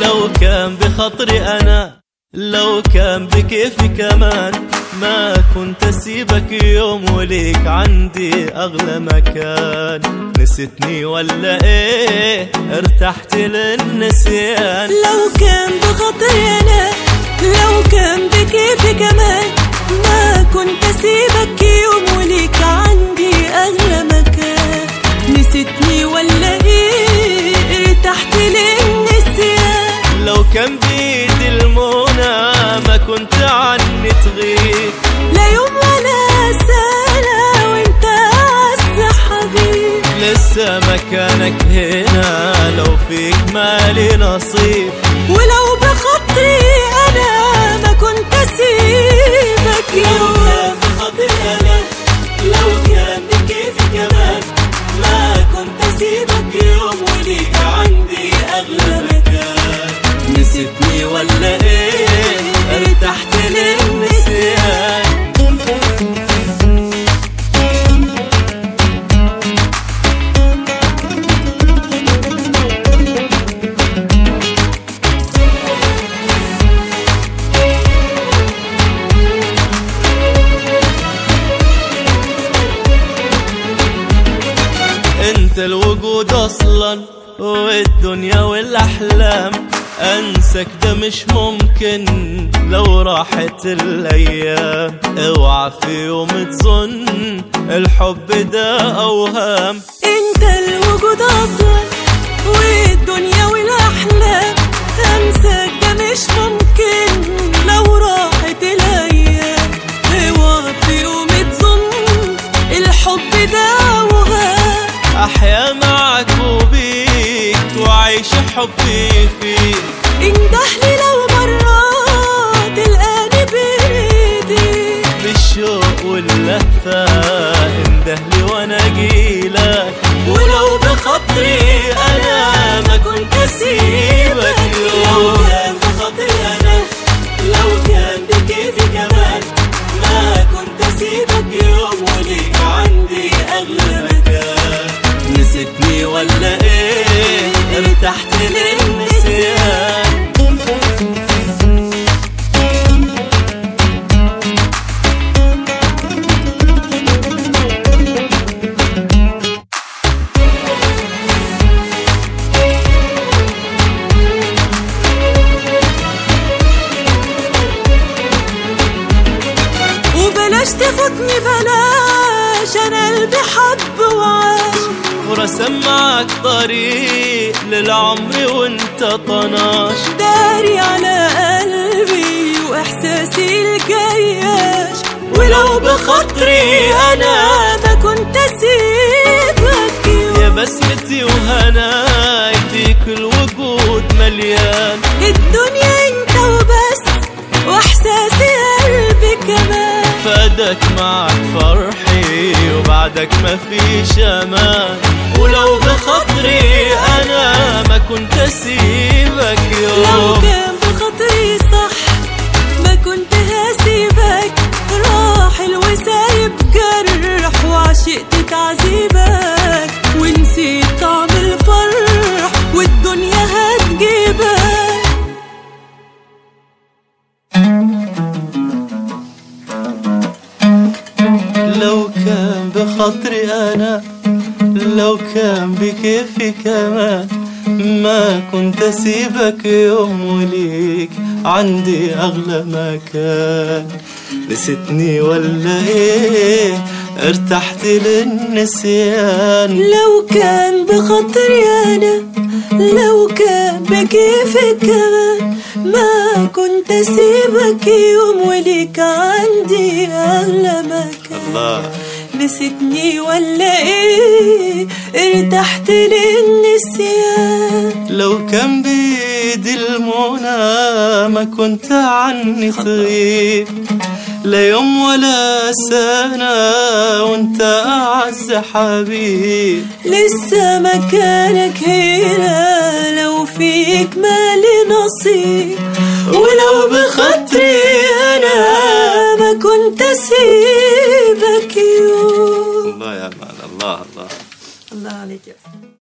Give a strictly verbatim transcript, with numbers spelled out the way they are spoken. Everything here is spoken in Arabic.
لو كان بخطري أنا، لو كان بكيفي كمان، ما كنت أسيبك يوم وليك عندي أغلى مكان. نسيتني ولا إيه؟ ارتحت للنسيان. لو كان بخطري أنا، لو كان بكيفي كمان، ما كنت أسيبك يوم وليك عندي أغلى مكان. نسيتني ولا إيه؟ ارتحت للنسيان. لو كان بيدي المنى ما كنت عني تغيب، لا يوم ولا سنة وانت أعز حبيب. لسه مكانك هنا لو فيك مالي نصيب. ولو بخطري أنا ما كنت أسيبك يوم. لو كان بخطري أنا، لو كان بكيفي كمان، ما كنت أسيبك يوم وليك عندي أغلى مكان. نسيتني ولا إيه؟ ارتحت للنسيان. انت الوجود اصلا والدنيا والاحلام، انسك ده مش ممكن لو راحت الايام. اوعى في يوم تظن الحب ده اوهام. انت الوجود اصلا والدنيا والاحلام، انسك ده مش ممكن لو راحت الايام. اوعى في يوم تظن الحب ده اوهام. احيا معك وبيك وعيش حبي فيك. اندهلي لو مرات تلقاني بايدي، بالشوق واللهفة اندهلي وانا اجيلك. ولو بخطري انا ما كنت اسيبك يوم. لو كان بخطري انا، لو كان بكيفي كمان، ما كنت اسيبك يوم وليك عندي اغلى مكان. نسيتني ولا ايه؟ ارتحت للنسيان. وبلاش تفوتني بلاش، انا قلبي حب وعاش. ورسم معك طريق للعمر وانت طناش. داري على قلبي واحساسي الجياش. ولو بخطري انا ما كنت اسيبك يوم. يا بسمتي وهناي فيك الوجود مليان. الدنيا انت وبس واحساسي قلبي كمان. فادك معك فرحي وبعدك ما فيش امان. ولو بخطري انا ما كنت اسيبك يوم. لو كان بخطري صح ما كنت هسيبك. راحل وسايب جرح وعشقت تعذيبك. ونسيت طعم الفرح والدنيا هتجيبك. لو كان بخطري أنا، لو كان بكيفي كمان، ما كنت أسيبك يوم وليك عندي أغلى مكان. نسيتني ولا إيه؟ ارتحت للنسيان. لو كان بخطري أنا، لو كان بكيفي كمان، ما كنت أسيبك يوم وليك عندي أغلى مكان. الله. نسيتني ولا إيه؟ ارتحت للنسيان. لو كان بيدي المنى ما كنت عني تغيب، لا يوم ولا سنة وانت أعز حبيب. لسه مكانك هنا لو فيك مالي نصيب. ولو بخطري أنا ما كنت أسيبك يوم. الله يا مان، الله الله الله عليك يا